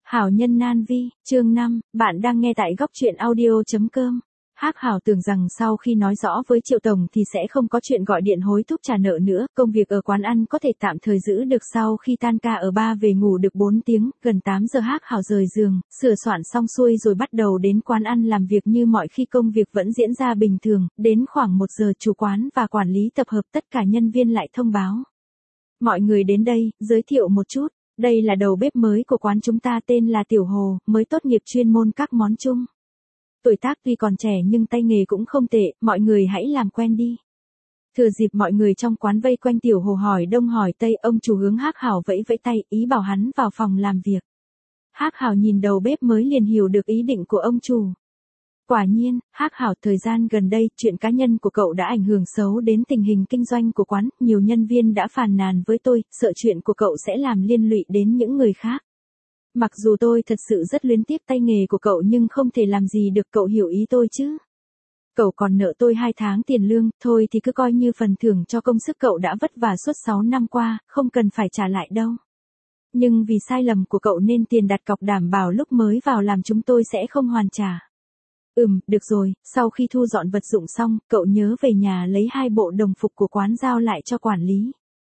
Hảo nhân nan vi, chương 5, bạn đang nghe tại góc truyện audio.com. Hắc Hảo tưởng rằng sau khi nói rõ với Triệu Tổng thì sẽ không có chuyện gọi điện hối thúc trả nợ nữa, công việc ở quán ăn có thể tạm thời giữ được. Sau khi tan ca ở bar về ngủ được 4 tiếng, gần 8 giờ Hắc Hảo rời giường, sửa soạn xong xuôi rồi bắt đầu đến quán ăn làm việc như mọi khi, công việc vẫn diễn ra bình thường. Đến khoảng 1 giờ chủ quán và quản lý tập hợp tất cả nhân viên lại thông báo. Mọi người đến đây, giới thiệu một chút. Đây là đầu bếp mới của quán chúng ta, tên là Tiểu Hồ, mới tốt nghiệp chuyên môn các món Trung. Tuổi tác tuy còn trẻ nhưng tay nghề cũng không tệ, mọi người hãy làm quen đi. Thừa dịp mọi người trong quán vây quanh Tiểu Hồ hỏi đông hỏi tây, ông chủ hướng Hắc Hảo vẫy vẫy tay, ý bảo hắn vào phòng làm việc. Hắc Hảo nhìn đầu bếp mới liền hiểu được ý định của ông chủ. Quả nhiên, Hắc Hảo, thời gian gần đây, chuyện cá nhân của cậu đã ảnh hưởng xấu đến tình hình kinh doanh của quán, nhiều nhân viên đã phàn nàn với tôi, sợ chuyện của cậu sẽ làm liên lụy đến những người khác. Mặc dù tôi thật sự rất luyến tiếc tay nghề của cậu nhưng không thể làm gì được, cậu hiểu ý tôi chứ. Cậu còn nợ tôi 2 tháng tiền lương, thôi thì cứ coi như phần thưởng cho công sức cậu đã vất vả suốt 6 năm qua, không cần phải trả lại đâu. Nhưng vì sai lầm của cậu nên tiền đặt cọc đảm bảo lúc mới vào làm chúng tôi sẽ không hoàn trả. Được rồi, sau khi thu dọn vật dụng xong, cậu nhớ về nhà lấy 2 bộ đồng phục của quán giao lại cho quản lý.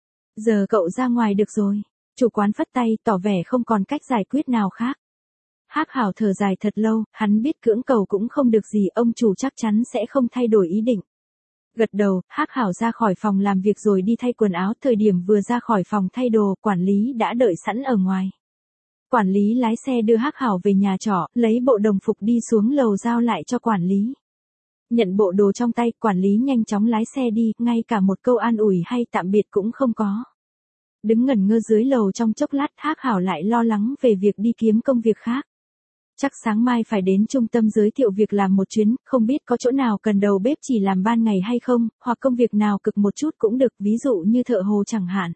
Giờ cậu ra ngoài được rồi. Chủ quán phất tay, tỏ vẻ không còn cách giải quyết nào khác. Hắc Hảo thở dài thật lâu, hắn biết cưỡng cầu cũng không được gì, ông chủ chắc chắn sẽ không thay đổi ý định. Gật đầu, Hắc Hảo ra khỏi phòng làm việc rồi đi thay quần áo, thời điểm vừa ra khỏi phòng thay đồ, quản lý đã đợi sẵn ở ngoài. Quản lý lái xe đưa Hắc Hảo về nhà trọ, lấy bộ đồng phục đi xuống lầu giao lại cho quản lý. Nhận bộ đồ trong tay, quản lý nhanh chóng lái xe đi, ngay cả một câu an ủi hay tạm biệt cũng không có. Đứng ngẩn ngơ dưới lầu trong chốc lát, Hắc Hảo lại lo lắng về việc đi kiếm công việc khác. Chắc sáng mai phải đến trung tâm giới thiệu việc làm một chuyến, không biết có chỗ nào cần đầu bếp chỉ làm ban ngày hay không, hoặc công việc nào cực một chút cũng được, ví dụ như thợ hồ chẳng hạn.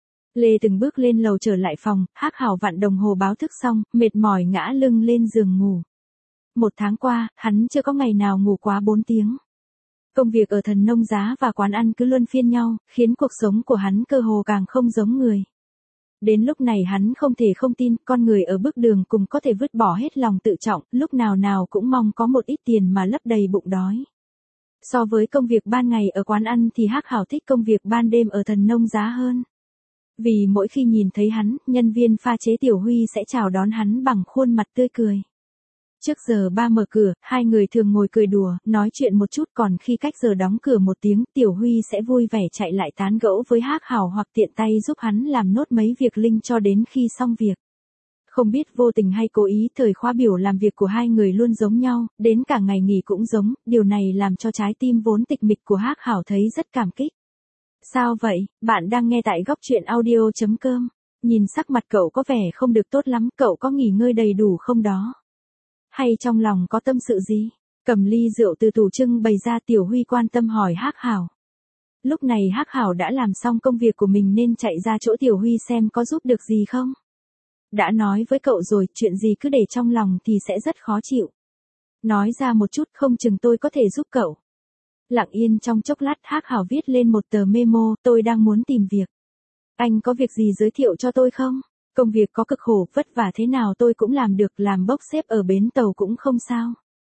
Lê từng bước lên lầu trở lại phòng, Hắc Hảo vặn đồng hồ báo thức xong, mệt mỏi ngã lưng lên giường ngủ. 1 tháng qua, hắn chưa có ngày nào ngủ quá 4 tiếng. Công việc ở Thần Nông Giá và quán ăn cứ luân phiên nhau, khiến cuộc sống của hắn cơ hồ càng không giống người. Đến lúc này hắn không thể không tin, con người ở bước đường cùng có thể vứt bỏ hết lòng tự trọng, lúc nào nào cũng mong có một ít tiền mà lấp đầy bụng đói. So với công việc ban ngày ở quán ăn thì Hắc Hảo thích công việc ban đêm ở Thần Nông Giá hơn. Vì mỗi khi nhìn thấy hắn, nhân viên pha chế Tiểu Huy sẽ chào đón hắn bằng khuôn mặt tươi cười. Trước giờ ba mở cửa, hai người thường ngồi cười đùa, nói chuyện một chút, còn khi cách giờ đóng cửa 1 tiếng, Tiểu Huy sẽ vui vẻ chạy lại tán gẫu với Hắc Hảo hoặc tiện tay giúp hắn làm nốt mấy việc linh cho đến khi xong việc. Không biết vô tình hay cố ý, thời khóa biểu làm việc của hai người luôn giống nhau, đến cả ngày nghỉ cũng giống, điều này làm cho trái tim vốn tịch mịch của Hắc Hảo thấy rất cảm kích. Sao vậy, bạn đang nghe tại góc truyện audio.com. Nhìn sắc mặt cậu có vẻ không được tốt lắm, cậu có nghỉ ngơi đầy đủ không đó? Hay trong lòng có tâm sự gì? Cầm ly rượu từ tủ trưng bày ra, Tiểu Huy quan tâm hỏi Hắc Hảo. Lúc này Hắc Hảo đã làm xong công việc của mình nên chạy ra chỗ Tiểu Huy xem có giúp được gì không. Đã nói với cậu rồi, chuyện gì cứ để trong lòng thì sẽ rất khó chịu. Nói ra một chút, không chừng tôi có thể giúp cậu. Lặng yên trong chốc lát, Hắc Hảo viết lên một tờ memo, tôi đang muốn tìm việc. Anh có việc gì giới thiệu cho tôi không? Công việc có cực khổ, vất vả thế nào tôi cũng làm được, làm bốc xếp ở bến tàu cũng không sao.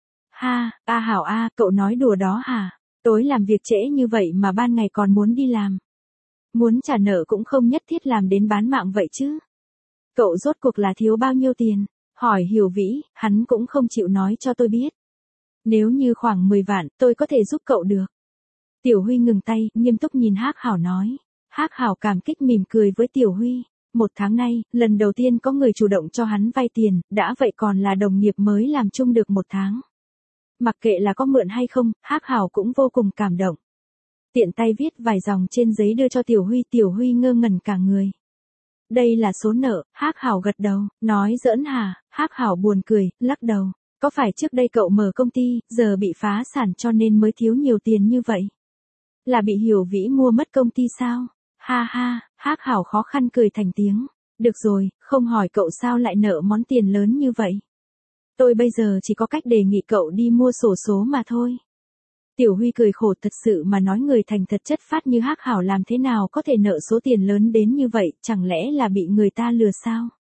Hảo cậu nói đùa đó hả? Tối làm việc trễ như vậy mà ban ngày còn muốn đi làm. Muốn trả nợ cũng không nhất thiết làm đến bán mạng vậy chứ. Cậu rốt cuộc là thiếu bao nhiêu tiền? Hỏi Hiểu Vĩ, hắn cũng không chịu nói cho tôi biết. Nếu như khoảng 10 vạn, tôi có thể giúp cậu được. Tiểu Huy ngừng tay, nghiêm túc nhìn Hắc Hảo nói. Hắc Hảo cảm kích mỉm cười với Tiểu Huy. 1 tháng nay, lần đầu tiên có người chủ động cho hắn vay tiền, đã vậy còn là đồng nghiệp mới làm chung được 1 tháng. Mặc kệ là có mượn hay không, Hắc Hảo cũng vô cùng cảm động. Tiện tay viết vài dòng trên giấy đưa cho Tiểu Huy ngơ ngẩn cả người. Đây là số nợ, Hắc Hảo gật đầu, nói giỡn hả? Hắc Hảo buồn cười, lắc đầu. Có phải trước đây cậu mở công ty, giờ bị phá sản cho nên mới thiếu nhiều tiền như vậy? Là bị Hiểu Vĩ mua mất công ty sao? Hắc Hảo khó khăn cười thành tiếng. Được rồi, không hỏi cậu sao lại nợ món tiền lớn như vậy. Tôi bây giờ chỉ có cách đề nghị cậu đi mua xổ số mà thôi. Tiểu Huy cười khổ, thật sự mà nói người thành thật chất phát như Hắc Hảo làm thế nào có thể nợ số tiền lớn đến như vậy, chẳng lẽ là bị người ta lừa sao?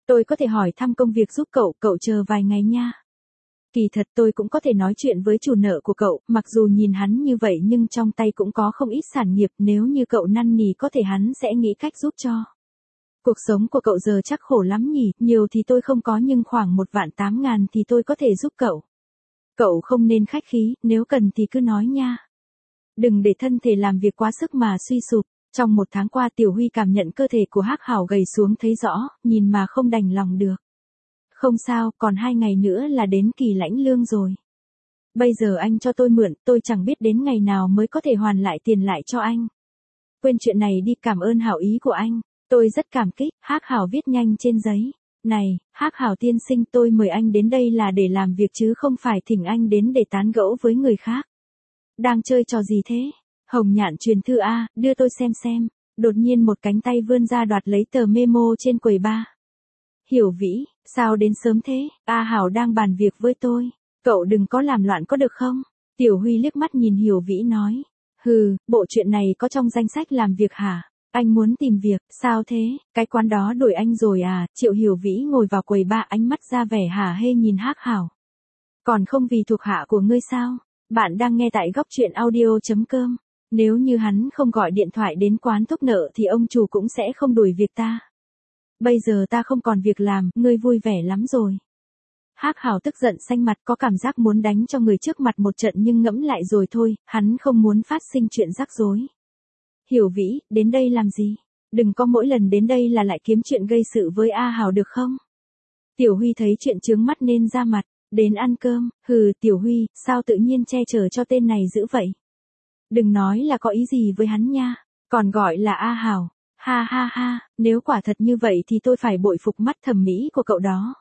Tôi có thể hỏi thăm công việc giúp cậu, cậu chờ vài ngày nha. Kỳ thật tôi cũng có thể nói chuyện với chủ nợ của cậu, mặc dù nhìn hắn như vậy nhưng trong tay cũng có không ít sản nghiệp, nếu như cậu năn nỉ có thể hắn sẽ nghĩ cách giúp cho. Cuộc sống của cậu giờ chắc khổ lắm nhỉ, nhiều thì tôi không có nhưng khoảng 1.800.000 thì tôi có thể giúp cậu. Cậu không nên khách khí, nếu cần thì cứ nói nha. Đừng để thân thể làm việc quá sức mà suy sụp. Trong 1 tháng qua Tiểu Huy cảm nhận cơ thể của Hắc Hảo gầy xuống thấy rõ, nhìn mà không đành lòng được. Không sao, còn 2 ngày nữa là đến kỳ lãnh lương rồi. Bây giờ anh cho tôi mượn, tôi chẳng biết đến ngày nào mới có thể hoàn lại tiền lại cho anh. Quên chuyện này đi, cảm ơn hảo ý của anh. Tôi rất cảm kích, Hắc Hảo viết nhanh trên giấy. Này, Hắc Hảo tiên sinh, tôi mời anh đến đây là để làm việc chứ không phải thỉnh anh đến để tán gẫu với người khác. Đang chơi trò gì thế? Hồng Nhạn truyền thư A, đưa tôi xem. Đột nhiên một cánh tay vươn ra đoạt lấy tờ memo trên quầy bar. Hiểu Vĩ, sao đến sớm thế? A Hảo đang bàn việc với tôi. Cậu đừng có làm loạn có được không? Tiểu Huy liếc mắt nhìn Hiểu Vĩ nói. Hừ, bộ chuyện này có trong danh sách làm việc hả? Anh muốn tìm việc, sao thế? Cái quán đó đuổi anh rồi à? Triệu Hiểu Vĩ ngồi vào quầy bar, ánh mắt ra vẻ hả hê nhìn Hắc Hảo. Còn không vì thuộc hạ của ngươi sao? Bạn đang nghe tại góc truyện audio.com. Nếu như hắn không gọi điện thoại đến quán thuốc nợ thì ông chủ cũng sẽ không đuổi việc ta. Bây giờ ta không còn việc làm, ngươi vui vẻ lắm rồi. Hắc Hảo tức giận xanh mặt, có cảm giác muốn đánh cho người trước mặt một trận nhưng ngẫm lại rồi thôi, hắn không muốn phát sinh chuyện rắc rối. Hiểu Vĩ, đến đây làm gì? Đừng có mỗi lần đến đây là lại kiếm chuyện gây sự với A Hảo được không? Tiểu Huy thấy chuyện chướng mắt nên ra mặt, đến ăn cơm, hừ Tiểu Huy, sao tự nhiên che chở cho tên này dữ vậy? Đừng nói là có ý gì với hắn nha, còn gọi là A Hảo. Ha ha ha, nếu quả thật như vậy thì tôi phải bội phục mắt thẩm mỹ của cậu đó.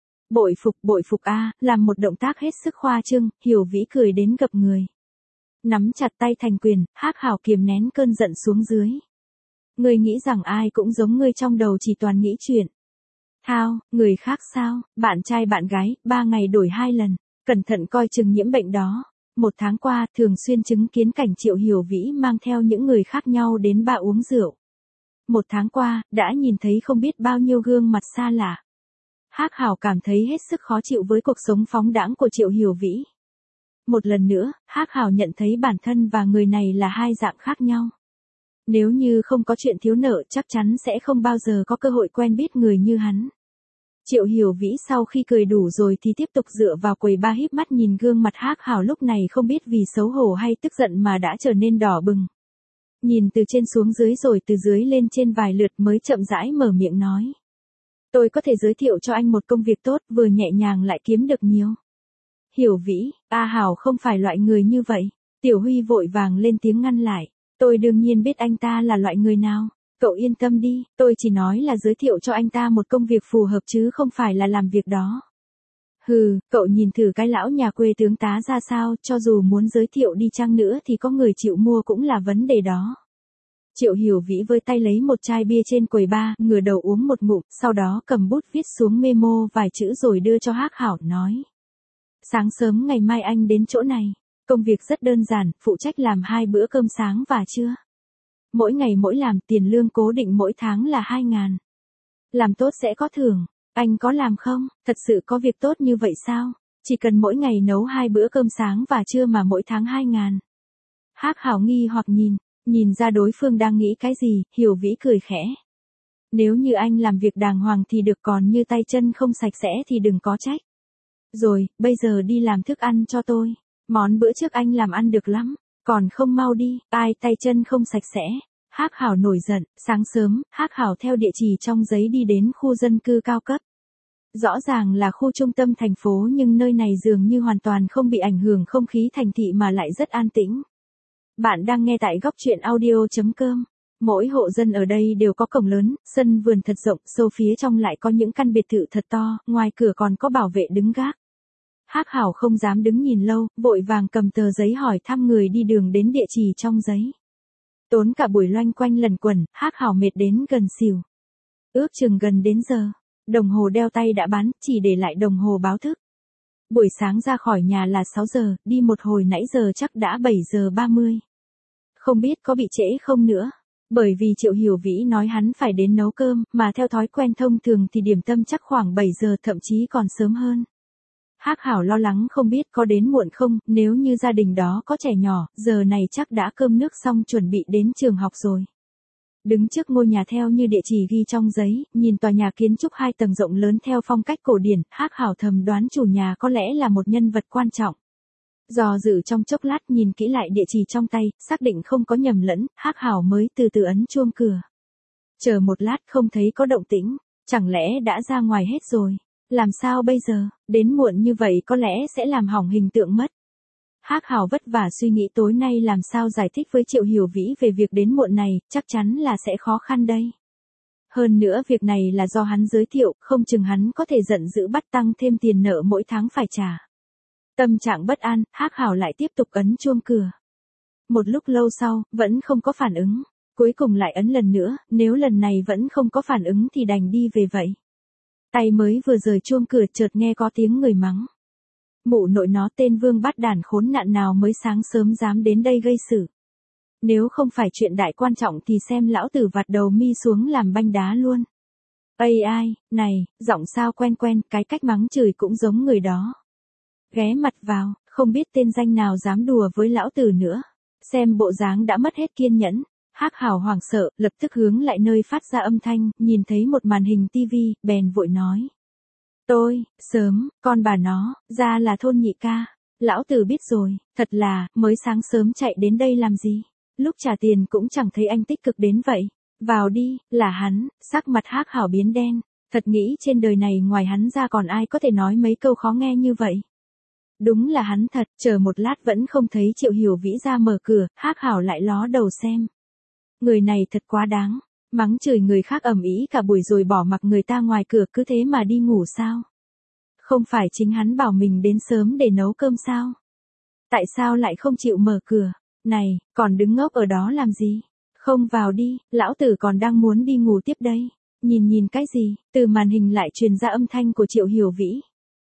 Bội phục a, làm một động tác hết sức khoa trương, Hiểu Vĩ cười đến gập người. Nắm chặt tay thành quyền, Hắc Hảo kiềm nén cơn giận xuống dưới. Ngươi nghĩ rằng ai cũng giống ngươi trong đầu chỉ toàn nghĩ chuyện. Thao, người khác sao, bạn trai bạn gái, 3 ngày đổi 2 lần, cẩn thận coi chừng nhiễm bệnh đó. 1 tháng qua, thường xuyên chứng kiến cảnh Triệu Hiểu Vĩ mang theo những người khác nhau đến bar uống rượu. 1 tháng qua, đã nhìn thấy không biết bao nhiêu gương mặt xa lạ. Hắc Hảo cảm thấy hết sức khó chịu với cuộc sống phóng đãng của Triệu Hiểu Vĩ. Một lần nữa, Hắc Hảo nhận thấy bản thân và người này là hai dạng khác nhau. Nếu như không có chuyện thiếu nợ chắc chắn sẽ không bao giờ có cơ hội quen biết người như hắn. Triệu Hiểu Vĩ sau khi cười đủ rồi thì tiếp tục dựa vào quầy bar híp mắt nhìn gương mặt Hắc Hảo lúc này không biết vì xấu hổ hay tức giận mà đã trở nên đỏ bừng. Nhìn từ trên xuống dưới rồi từ dưới lên trên vài lượt mới chậm rãi mở miệng nói. Tôi có thể giới thiệu cho anh một công việc tốt, vừa nhẹ nhàng lại kiếm được nhiều. Hiểu Vĩ, A Hảo không phải loại người như vậy. Tiểu Huy vội vàng lên tiếng ngăn lại. Tôi đương nhiên biết anh ta là loại người nào. Cậu yên tâm đi, tôi chỉ nói là giới thiệu cho anh ta một công việc phù hợp chứ không phải là làm việc đó. Hừ, cậu nhìn thử cái lão nhà quê tướng tá ra sao, cho dù muốn giới thiệu đi chăng nữa thì có người chịu mua cũng là vấn đề đó. Triệu Hiểu Vĩ với tay lấy một chai bia trên quầy bar, ngửa đầu uống một ngụm, sau đó cầm bút viết xuống memo vài chữ rồi đưa cho Hắc Hảo nói. Sáng sớm ngày mai anh đến chỗ này. Công việc rất đơn giản, phụ trách làm 2 bữa cơm sáng và trưa. Mỗi ngày mỗi làm, tiền lương cố định mỗi tháng là 2.000. Làm tốt sẽ có thưởng. Anh có làm không? Thật sự có việc tốt như vậy sao? Chỉ cần mỗi ngày nấu 2 bữa cơm sáng và trưa mà mỗi tháng 2.000. Hắc Hảo nghi hoặc nhìn ra đối phương đang nghĩ cái gì, Hiểu Vĩ cười khẽ. Nếu như anh làm việc đàng hoàng thì được, còn như tay chân không sạch sẽ thì đừng có trách. Rồi, bây giờ đi làm thức ăn cho tôi. Món bữa trước anh làm ăn được lắm, còn không mau đi, ai tay chân không sạch sẽ. Hắc Hảo nổi giận, sáng sớm, Hắc Hảo theo địa chỉ trong giấy đi đến khu dân cư cao cấp. Rõ ràng là khu trung tâm thành phố nhưng nơi này dường như hoàn toàn không bị ảnh hưởng không khí thành thị mà lại rất an tĩnh. Bạn đang nghe tại góc truyện audio.com. Mỗi hộ dân ở đây đều có cổng lớn, sân vườn thật rộng, sâu phía trong lại có những căn biệt thự thật to, ngoài cửa còn có bảo vệ đứng gác. Hắc Hảo không dám đứng nhìn lâu, vội vàng cầm tờ giấy hỏi thăm người đi đường đến địa chỉ trong giấy. Tốn cả buổi loanh quanh lần quẩn, Hắc Hảo mệt đến gần xỉu. Ước chừng gần đến giờ, đồng hồ đeo tay đã bán, chỉ để lại đồng hồ báo thức. Buổi sáng ra khỏi nhà là 6 giờ, đi một hồi nãy giờ chắc đã 7 giờ 30. Không biết có bị trễ không nữa. Bởi vì Triệu Hiểu Vĩ nói hắn phải đến nấu cơm, mà theo thói quen thông thường thì điểm tâm chắc khoảng 7 giờ thậm chí còn sớm hơn. Hắc Hảo lo lắng không biết có đến muộn không, nếu như gia đình đó có trẻ nhỏ, giờ này chắc đã cơm nước xong chuẩn bị đến trường học rồi. Đứng trước ngôi nhà theo như địa chỉ ghi trong giấy, nhìn tòa nhà kiến trúc 2 tầng rộng lớn theo phong cách cổ điển, Hắc Hảo thầm đoán chủ nhà có lẽ là một nhân vật quan trọng. Do dự trong chốc lát nhìn kỹ lại địa chỉ trong tay, xác định không có nhầm lẫn, Hắc Hảo mới từ từ ấn chuông cửa. Chờ một lát không thấy có động tĩnh, chẳng lẽ đã ra ngoài hết rồi? Làm sao bây giờ, đến muộn như vậy có lẽ sẽ làm hỏng hình tượng mất. Hắc Hảo vất vả suy nghĩ tối nay làm sao giải thích với Triệu Hiểu Vĩ về việc đến muộn này, chắc chắn là sẽ khó khăn đây. Hơn nữa việc này là do hắn giới thiệu, không chừng hắn có thể giận dữ bắt tăng thêm tiền nợ mỗi tháng phải trả. Tâm trạng bất an, Hắc Hảo lại tiếp tục ấn chuông cửa. Một lúc lâu sau, vẫn không có phản ứng. Cuối cùng lại ấn lần nữa, nếu lần này vẫn không có phản ứng thì đành đi về vậy. Tay mới vừa rời chuông cửa chợt nghe có tiếng người mắng. Mụ nội nó tên vương bát đản khốn nạn nào mới sáng sớm dám đến đây gây sự. Nếu không phải chuyện đại quan trọng thì xem lão tử vặt đầu mi xuống làm banh đá luôn. Ây ai, này, giọng sao quen quen, cái cách mắng chửi cũng giống người đó. Ghé mặt vào, không biết tên danh nào dám đùa với lão tử nữa. Xem bộ dáng đã mất hết kiên nhẫn. Hắc Hảo hoảng sợ, lập tức hướng lại nơi phát ra âm thanh, nhìn thấy một màn hình tivi, bèn vội nói. Tôi, sớm, con bà nó, ra là thôn nhị ca. Lão tử biết rồi, thật là, mới sáng sớm chạy đến đây làm gì. Lúc trả tiền cũng chẳng thấy anh tích cực đến vậy. Vào đi, là hắn, sắc mặt Hắc Hảo biến đen. Thật nghĩ trên đời này ngoài hắn ra còn ai có thể nói mấy câu khó nghe như vậy. Đúng là hắn thật, chờ một lát vẫn không thấy Triệu Hiểu Vĩ ra mở cửa, Hắc Hảo lại ló đầu xem. Người này thật quá đáng, mắng chửi người khác ầm ĩ cả buổi rồi bỏ mặc người ta ngoài cửa cứ thế mà đi ngủ sao? Không phải chính hắn bảo mình đến sớm để nấu cơm sao? Tại sao lại không chịu mở cửa? Này, còn đứng ngốc ở đó làm gì? Không vào đi, lão tử còn đang muốn đi ngủ tiếp đây. Nhìn cái gì? Từ màn hình lại truyền ra âm thanh của Triệu Hiểu Vĩ.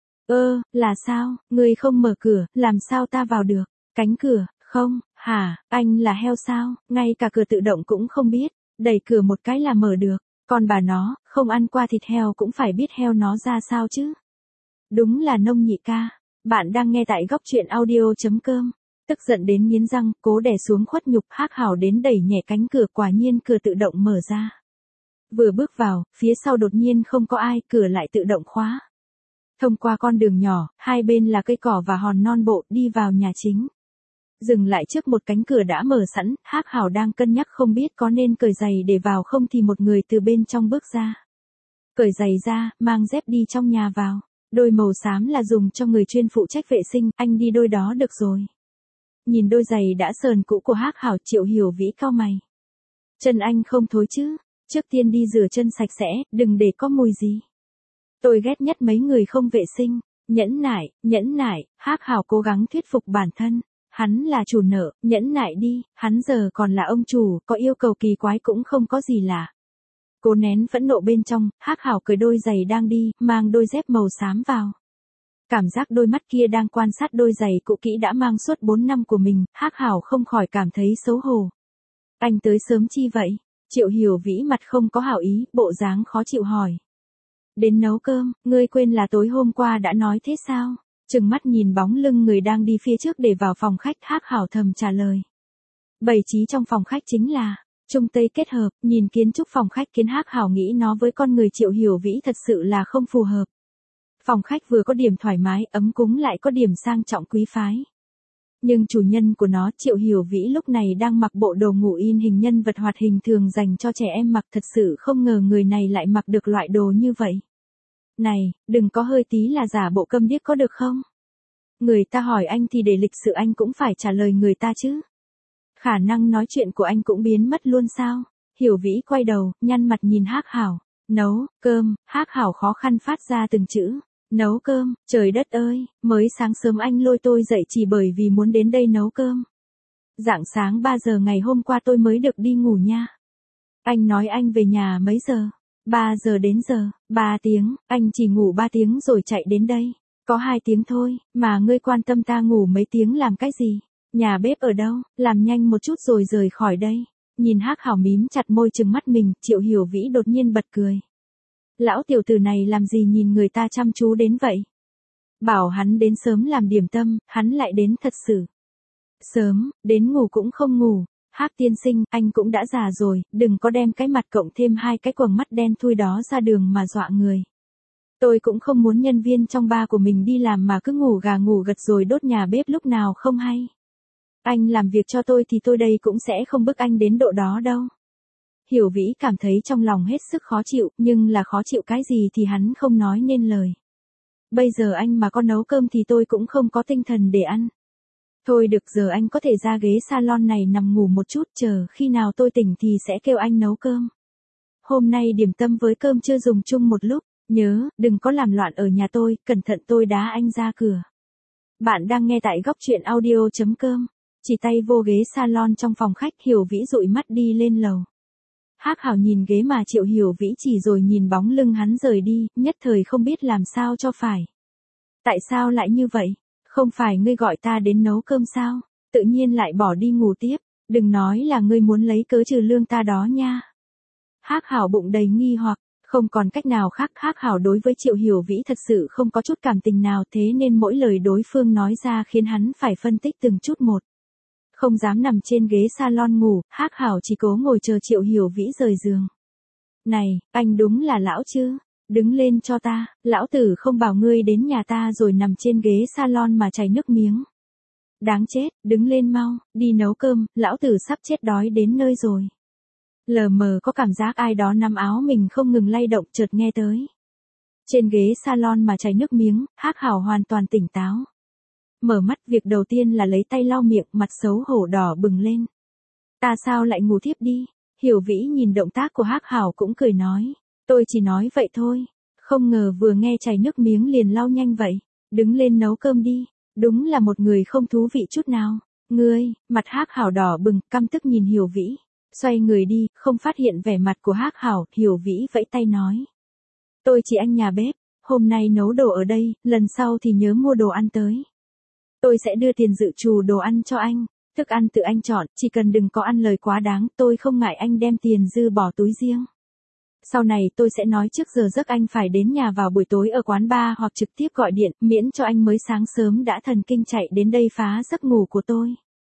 Là sao? Ngươi không mở cửa, làm sao ta vào được? Cánh cửa, không, hả, anh là heo sao? Ngay cả cửa tự động cũng không biết, đẩy cửa một cái là mở được. Còn bà nó, không ăn qua thịt heo cũng phải biết heo nó ra sao chứ. Đúng là nông nhị ca. Bạn đang nghe tại góc truyện audio.com. Tức giận đến nghiến răng, cố đè xuống khuất nhục, Hắc Hảo đến đẩy nhẹ cánh cửa, quả nhiên cửa tự động mở ra. Vừa bước vào, phía sau đột nhiên không có ai, cửa lại tự động khóa. Thông qua con đường nhỏ, hai bên là cây cỏ và hòn non bộ, đi vào nhà chính. Dừng lại trước một cánh cửa đã mở sẵn, Hắc Hảo đang cân nhắc không biết có nên cởi giày để vào không thì một người từ bên trong bước ra. Cởi giày ra, mang dép đi trong nhà vào. Đôi màu xám là dùng cho người chuyên phụ trách vệ sinh, anh đi đôi đó được rồi. Nhìn đôi giày đã sờn cũ của Hắc Hảo, Triệu Hiểu Vĩ cau mày. Chân anh không thối chứ? Trước tiên đi rửa chân sạch sẽ, đừng để có mùi gì. Tôi ghét nhất mấy người không vệ sinh. Nhẫn nại, Hắc Hảo cố gắng thuyết phục bản thân. Hắn là chủ nợ, nhẫn nại đi, hắn giờ còn là ông chủ, có yêu cầu kỳ quái cũng không có gì lạ. Cố nén phẫn nộ bên trong, Hắc Hảo cởi đôi giày đang đi, mang đôi dép màu xám vào. Cảm giác đôi mắt kia đang quan sát đôi giày cũ kỹ đã mang suốt 4 năm của mình, Hắc Hảo không khỏi cảm thấy xấu hổ. Anh tới sớm chi vậy? Triệu Hiểu Vĩ mặt không có hảo ý, bộ dáng khó chịu hỏi. Đến nấu cơm, ngươi quên là tối hôm qua đã nói thế sao? Trừng mắt nhìn bóng lưng người đang đi phía trước để vào phòng khách, Hắc Hảo thầm trả lời. Bày trí trong phòng khách chính là Trung Tây kết hợp, nhìn kiến trúc phòng khách khiến Hắc Hảo nghĩ nó với con người Triệu Hiểu Vĩ thật sự là không phù hợp. Phòng khách vừa có điểm thoải mái, ấm cúng lại có điểm sang trọng quý phái. Nhưng chủ nhân của nó, Triệu Hiểu Vĩ lúc này đang mặc bộ đồ ngủ in hình nhân vật hoạt hình thường dành cho trẻ em mặc, thật sự không ngờ người này lại mặc được loại đồ như vậy. Này, đừng có hơi tí là giả bộ câm điếc có được không? Người ta hỏi anh thì để lịch sự anh cũng phải trả lời người ta chứ. Khả năng nói chuyện của anh cũng biến mất luôn sao? Hiểu Vĩ quay đầu, nhăn mặt nhìn Hắc Hảo. Nấu cơm, Hắc Hảo khó khăn phát ra từng chữ. Nấu cơm, trời đất ơi, mới sáng sớm anh lôi tôi dậy chỉ bởi vì muốn đến đây nấu cơm. Rạng sáng 3 giờ ngày hôm qua tôi mới được đi ngủ nha. Anh nói anh về nhà mấy giờ? 3 giờ đến giờ, 3 tiếng, anh chỉ ngủ 3 tiếng rồi chạy đến đây. Có 2 tiếng thôi, mà ngươi quan tâm ta ngủ mấy tiếng làm cái gì? Nhà bếp ở đâu, làm nhanh một chút rồi rời khỏi đây. Nhìn Hắc Hảo mím chặt môi trừng mắt mình, Triệu Hiểu Vĩ đột nhiên bật cười. Lão tiểu tử này làm gì nhìn người ta chăm chú đến vậy? Bảo hắn đến sớm làm điểm tâm, hắn lại đến thật sự. Sớm, đến ngủ cũng không ngủ. Hắc tiên sinh, anh cũng đã già rồi, đừng có đem cái mặt cộng thêm 2 cái quầng mắt đen thui đó ra đường mà dọa người. Tôi cũng không muốn nhân viên trong bar của mình đi làm mà cứ ngủ gà ngủ gật rồi đốt nhà bếp lúc nào không hay. Anh làm việc cho tôi thì tôi đây cũng sẽ không bức anh đến độ đó đâu. Hiểu Vĩ cảm thấy trong lòng hết sức khó chịu, nhưng là khó chịu cái gì thì hắn không nói nên lời. Bây giờ anh mà có nấu cơm thì tôi cũng không có tinh thần để ăn. Thôi được, giờ anh có thể ra ghế salon này nằm ngủ một chút, chờ khi nào tôi tỉnh thì sẽ kêu anh nấu cơm. Hôm nay điểm tâm với cơm chưa dùng chung một lúc, nhớ, đừng có làm loạn ở nhà tôi, cẩn thận tôi đá anh ra cửa. Bạn đang nghe tại góc truyện audio.com. Chỉ tay vô ghế salon trong phòng khách, Hiểu Vĩ dụi mắt đi lên lầu. Hắc Hảo nhìn ghế mà Triệu Hiểu Vĩ chỉ rồi nhìn bóng lưng hắn rời đi, nhất thời không biết làm sao cho phải. Tại sao lại như vậy? Không phải ngươi gọi ta đến nấu cơm sao? Tự nhiên lại bỏ đi ngủ tiếp, đừng nói là ngươi muốn lấy cớ trừ lương ta đó nha. Hắc Hảo bụng đầy nghi hoặc, không còn cách nào khác. Hắc Hảo đối với Triệu Hiểu Vĩ thật sự không có chút cảm tình nào, thế nên mỗi lời đối phương nói ra khiến hắn phải phân tích từng chút một. Không dám nằm trên ghế salon ngủ, Hắc Hảo chỉ cố ngồi chờ Triệu Hiểu Vĩ rời giường. Này, anh đúng là lão chứ? Đứng lên cho ta, lão tử không bảo ngươi đến nhà ta rồi nằm trên ghế salon mà chảy nước miếng. Đáng chết, đứng lên mau, đi nấu cơm, lão tử sắp chết đói đến nơi rồi. Lờ mờ có cảm giác ai đó nắm áo mình không ngừng lay động, chợt nghe tới. Trên ghế salon mà chảy nước miếng, Hắc Hảo hoàn toàn tỉnh táo. Mở mắt, việc đầu tiên là lấy tay lau miệng, mặt xấu hổ đỏ bừng lên. Ta sao lại ngủ thiếp đi? Hiểu Vĩ nhìn động tác của Hắc Hảo cũng cười nói. Tôi chỉ nói vậy thôi. Không ngờ vừa nghe chảy nước miếng liền lau nhanh vậy. Đứng lên nấu cơm đi. Đúng là một người không thú vị chút nào. Ngươi, mặt Hắc Hảo đỏ bừng, căm tức nhìn Hiểu Vĩ. Xoay người đi, không phát hiện vẻ mặt của Hắc Hảo, Hiểu Vĩ vẫy tay nói. Tôi chỉ anh nhà bếp, hôm nay nấu đồ ở đây, lần sau thì nhớ mua đồ ăn tới. Tôi sẽ đưa tiền dự trù đồ ăn cho anh, thức ăn tự anh chọn, chỉ cần đừng có ăn lời quá đáng, tôi không ngại anh đem tiền dư bỏ túi riêng. Sau này tôi sẽ nói trước giờ giấc anh phải đến nhà vào buổi tối ở quán bar hoặc trực tiếp gọi điện, miễn cho anh mới sáng sớm đã thần kinh chạy đến đây phá giấc ngủ của tôi.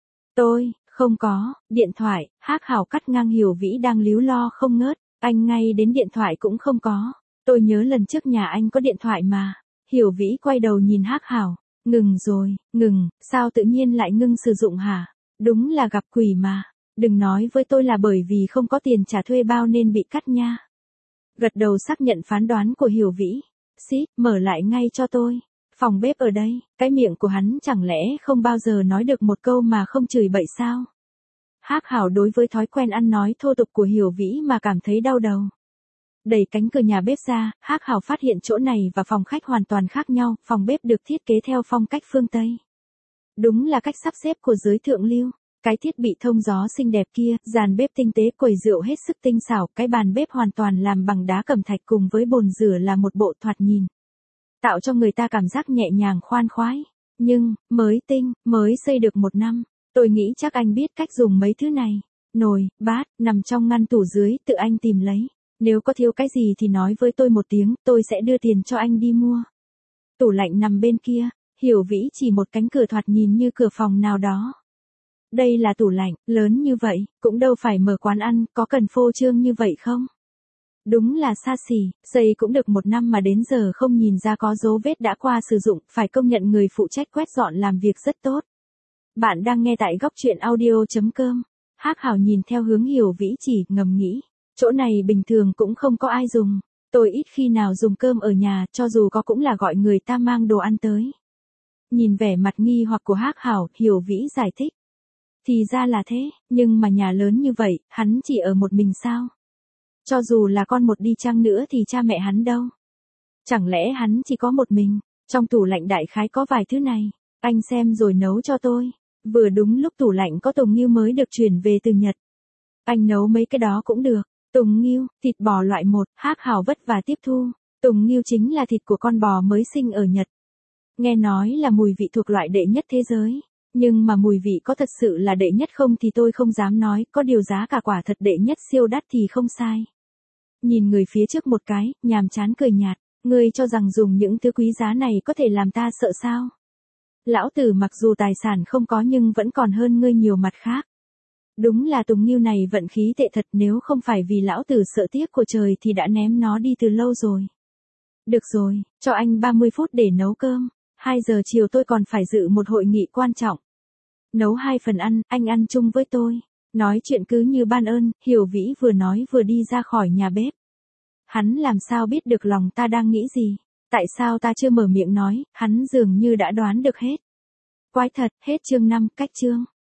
Tôi, không có, điện thoại, Hắc Hảo cắt ngang Hiểu Vĩ đang líu lo không ngớt, anh ngay đến điện thoại cũng không có. Tôi nhớ lần trước nhà anh có điện thoại mà. Hiểu Vĩ quay đầu nhìn Hắc Hảo. Ngừng rồi, ngừng, sao tự nhiên lại ngưng sử dụng hả? Đúng là gặp quỷ mà. Đừng nói với tôi là bởi vì không có tiền trả thuê bao nên bị cắt nha. Gật đầu xác nhận phán đoán của Hiểu Vĩ. Xít, mở lại ngay cho tôi. Phòng bếp ở đây, cái miệng của hắn chẳng lẽ không bao giờ nói được một câu mà không chửi bậy sao? Hắc Hảo đối với thói quen ăn nói thô tục của Hiểu Vĩ mà cảm thấy đau đầu. Đẩy cánh cửa nhà bếp ra, Hắc Hảo phát hiện chỗ này và phòng khách hoàn toàn khác nhau, phòng bếp được thiết kế theo phong cách phương Tây. Đúng là cách sắp xếp của giới thượng lưu. Cái thiết bị thông gió xinh đẹp kia, dàn bếp tinh tế, quầy rượu hết sức tinh xảo, cái bàn bếp hoàn toàn làm bằng đá cẩm thạch cùng với bồn rửa là một bộ thoạt nhìn. Tạo cho người ta cảm giác nhẹ nhàng khoan khoái. Nhưng, mới tinh, mới xây được 1 năm, tôi nghĩ chắc anh biết cách dùng mấy thứ này. Nồi, bát, nằm trong ngăn tủ dưới, tự anh tìm lấy. Nếu có thiếu cái gì thì nói với tôi một tiếng, tôi sẽ đưa tiền cho anh đi mua. Tủ lạnh nằm bên kia, Hiểu Vĩ chỉ một cánh cửa thoạt nhìn như cửa phòng nào đó. Đây là tủ lạnh, lớn như vậy, cũng đâu phải mở quán ăn, có cần phô trương như vậy không? Đúng là xa xỉ, xây cũng được 1 năm mà đến giờ không nhìn ra có dấu vết đã qua sử dụng, phải công nhận người phụ trách quét dọn làm việc rất tốt. Bạn đang nghe tại góc truyện audio.com. Hắc Hảo nhìn theo hướng Hiểu Vĩ chỉ, ngầm nghĩ. Chỗ này bình thường cũng không có ai dùng. Tôi ít khi nào dùng cơm ở nhà, cho dù có cũng là gọi người ta mang đồ ăn tới. Nhìn vẻ mặt nghi hoặc của Hắc Hảo, Hiểu Vĩ giải thích. Thì ra là thế, nhưng mà nhà lớn như vậy, hắn chỉ ở một mình sao? Cho dù là con một đi chăng nữa thì cha mẹ hắn đâu? Chẳng lẽ hắn chỉ có một mình? Trong tủ lạnh đại khái có vài thứ này. Anh xem rồi nấu cho tôi. Vừa đúng lúc tủ lạnh có tùng nghêu mới được chuyển về từ Nhật. Anh nấu mấy cái đó cũng được. Tùng nghêu, thịt bò loại 1, Hắc Hảo vất vả tiếp thu. Tùng nghêu chính là thịt của con bò mới sinh ở Nhật. Nghe nói là mùi vị thuộc loại đệ nhất thế giới. Nhưng mà mùi vị có thật sự là đệ nhất không thì tôi không dám nói, có điều giá cả quả thật đệ nhất siêu đắt thì không sai. Nhìn người phía trước một cái, nhàm chán cười nhạt, ngươi cho rằng dùng những thứ quý giá này có thể làm ta sợ sao? Lão tử mặc dù tài sản không có nhưng vẫn còn hơn ngươi nhiều mặt khác. Đúng là Tùng Ngưu này vận khí tệ thật, nếu không phải vì lão tử sợ tiếc của trời thì đã ném nó đi từ lâu rồi. Được rồi, cho anh 30 phút để nấu cơm, 2 giờ chiều tôi còn phải dự một hội nghị quan trọng. Nấu 2 phần ăn, anh ăn chung với tôi. Nói chuyện cứ như ban ơn, Hiểu Vĩ vừa nói vừa đi ra khỏi nhà bếp. Hắn làm sao biết được lòng ta đang nghĩ gì? Tại sao ta chưa mở miệng nói, hắn dường như đã đoán được hết. Quái thật, hết chương 5, cách chương.